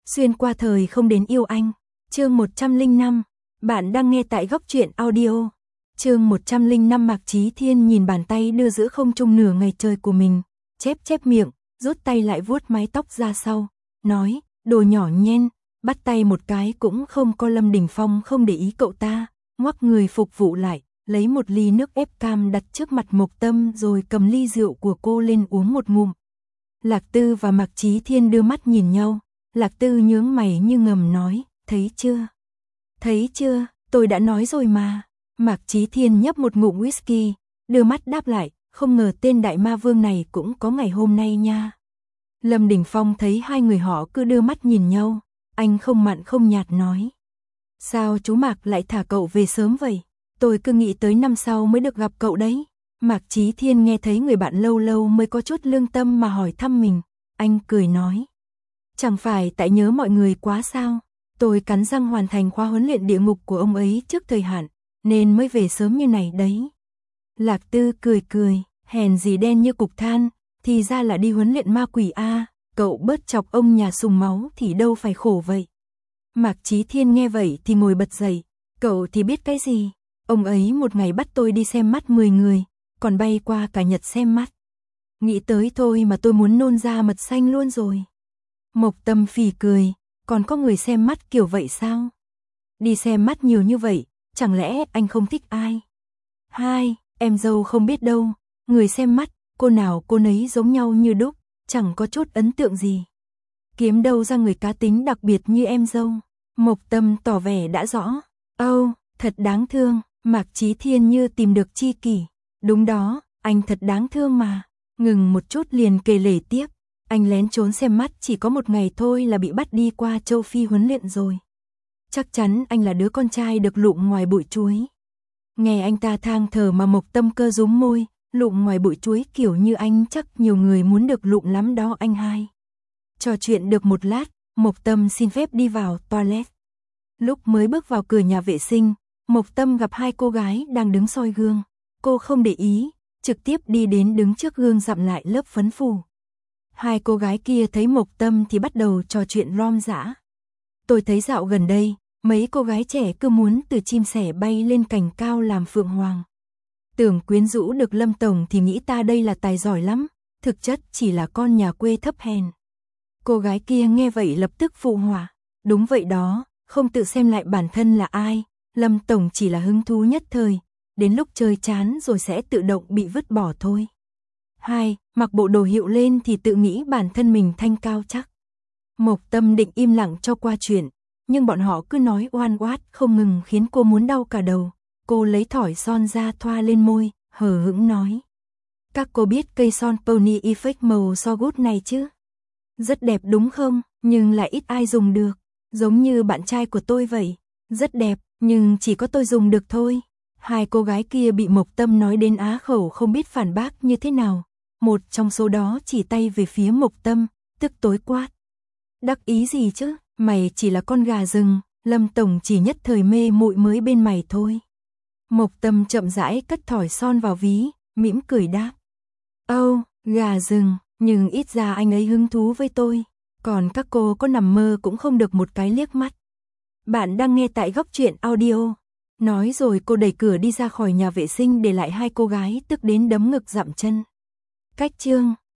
Xuyên qua thời không đến yêu anh. Chương 105. Bạn đang nghe tại Góc Truyện Audio. Chương 105. Mạc Chí Thiên nhìn bàn tay đưa giữa không trung nửa ngày trời của mình, chép miệng, rút tay lại vuốt mái tóc ra sau, nói, đồ nhỏ nhen, bắt tay một cái cũng không có. Lâm Đình Phong không để ý cậu ta, ngoắc người phục vụ lại, lấy một ly nước ép cam đặt trước mặt Mộc Tâm rồi cầm ly rượu của cô lên uống một ngụm. Lạc Tư và Mạc Chí Thiên đưa mắt nhìn nhau, Lạc Tư nhướng mày như ngầm nói, thấy chưa? Thấy chưa, tôi đã nói rồi mà. Mạc Chí Thiên nhấp một ngụm whisky, đưa mắt đáp lại, không ngờ tên đại ma vương này cũng có ngày hôm nay nha. Lâm Đình Phong thấy hai người họ cứ đưa mắt nhìn nhau, anh không mặn không nhạt nói. Sao chú Mạc lại thả cậu về sớm vậy? Tôi cứ nghĩ tới năm sau mới được gặp cậu đấy. Mạc Chí Thiên nghe thấy người bạn lâu lâu mới có chút lương tâm mà hỏi thăm mình, anh cười nói. Chẳng phải tại nhớ mọi người quá sao? Tôi cắn răng hoàn thành khóa huấn luyện địa ngục của ông ấy trước thời hạn, nên mới về sớm như này đấy. Lạc Tư cười, hèn gì đen như cục than, thì ra là đi huấn luyện ma quỷ a, cậu bớt chọc ông nhà sùng máu thì đâu phải khổ vậy. Mạc Chí Thiên nghe vậy thì ngồi bật dậy, cậu thì biết cái gì, ông ấy một ngày bắt tôi đi xem mắt 10 người, còn bay qua cả Nhật xem mắt. Nghĩ tới thôi mà tôi muốn nôn ra mật xanh luôn rồi. Mộc Tâm phì cười, còn có người xem mắt kiểu vậy sao? Đi xem mắt nhiều như vậy, chẳng lẽ anh không thích ai? Hai, em dâu không biết đâu, người xem mắt, cô nào cô nấy giống nhau như đúc, chẳng có chút ấn tượng gì. Kiếm đâu ra người cá tính đặc biệt như em dâu? Mộc Tâm tỏ vẻ đã rõ. Thật đáng thương, Mạc Chí Thiên như tìm được tri kỷ. Đúng đó, anh thật đáng thương mà. Ngừng một chút liền kể lể tiếp. Anh lén trốn xem mắt chỉ có một ngày thôi là bị bắt đi qua châu Phi huấn luyện rồi. Chắc chắn anh là đứa con trai được lụm ngoài bụi chuối. Nghe anh ta than thở mà Mộc Tâm cơ rúm môi, lụm ngoài bụi chuối kiểu như anh chắc nhiều người muốn được lụm lắm đó anh hai. Trò chuyện được một lát, Mộc Tâm xin phép đi vào toilet. Lúc mới bước vào cửa nhà vệ sinh, Mộc Tâm gặp hai cô gái đang đứng soi gương. Cô không để ý, trực tiếp đi đến đứng trước gương dặm lại lớp phấn phủ. Hai cô gái kia thấy Mộc Tâm thì bắt đầu trò chuyện rom dã. Tôi thấy dạo gần đây, mấy cô gái trẻ cứ muốn từ chim sẻ bay lên cành cao làm phượng hoàng. Tưởng quyến rũ được Lâm Tổng thì nghĩ ta đây là tài giỏi lắm, thực chất chỉ là con nhà quê thấp hèn. Cô gái kia nghe vậy lập tức phụ họa, đúng vậy đó, không tự xem lại bản thân là ai, Lâm Tổng chỉ là hứng thú nhất thời, đến lúc chơi chán rồi sẽ tự động bị vứt bỏ thôi. Hai, mặc bộ đồ hiệu lên thì tự nghĩ bản thân mình thanh cao chắc. Mộc Tâm định im lặng cho qua chuyện, nhưng bọn họ cứ nói oan oát không ngừng khiến cô muốn đau cả đầu. Cô lấy thỏi son ra thoa lên môi, hờ hững nói. Các cô biết cây son Pony Effect màu so good này chứ? Rất đẹp đúng không, nhưng lại ít ai dùng được. Giống như bạn trai của tôi vậy. Rất đẹp, nhưng chỉ có tôi dùng được thôi. Hai cô gái kia bị Mộc Tâm nói đến á khẩu không biết phản bác như thế nào. Một trong số đó chỉ tay về phía Mộc Tâm, tức tối quát. Đắc ý gì chứ, mày chỉ là con gà rừng, Lâm Tổng chỉ nhất thời mê muội mới bên mày thôi. Mộc Tâm chậm rãi cất thỏi son vào ví, mỉm cười đáp. Gà rừng, nhưng ít ra anh ấy hứng thú với tôi, còn các cô có nằm mơ cũng không được một cái liếc mắt. Bạn đang nghe tại Góc Truyện Audio. Nói rồi cô đẩy cửa đi ra khỏi nhà vệ sinh để lại hai cô gái tức đến đấm ngực dậm chân. Cách chương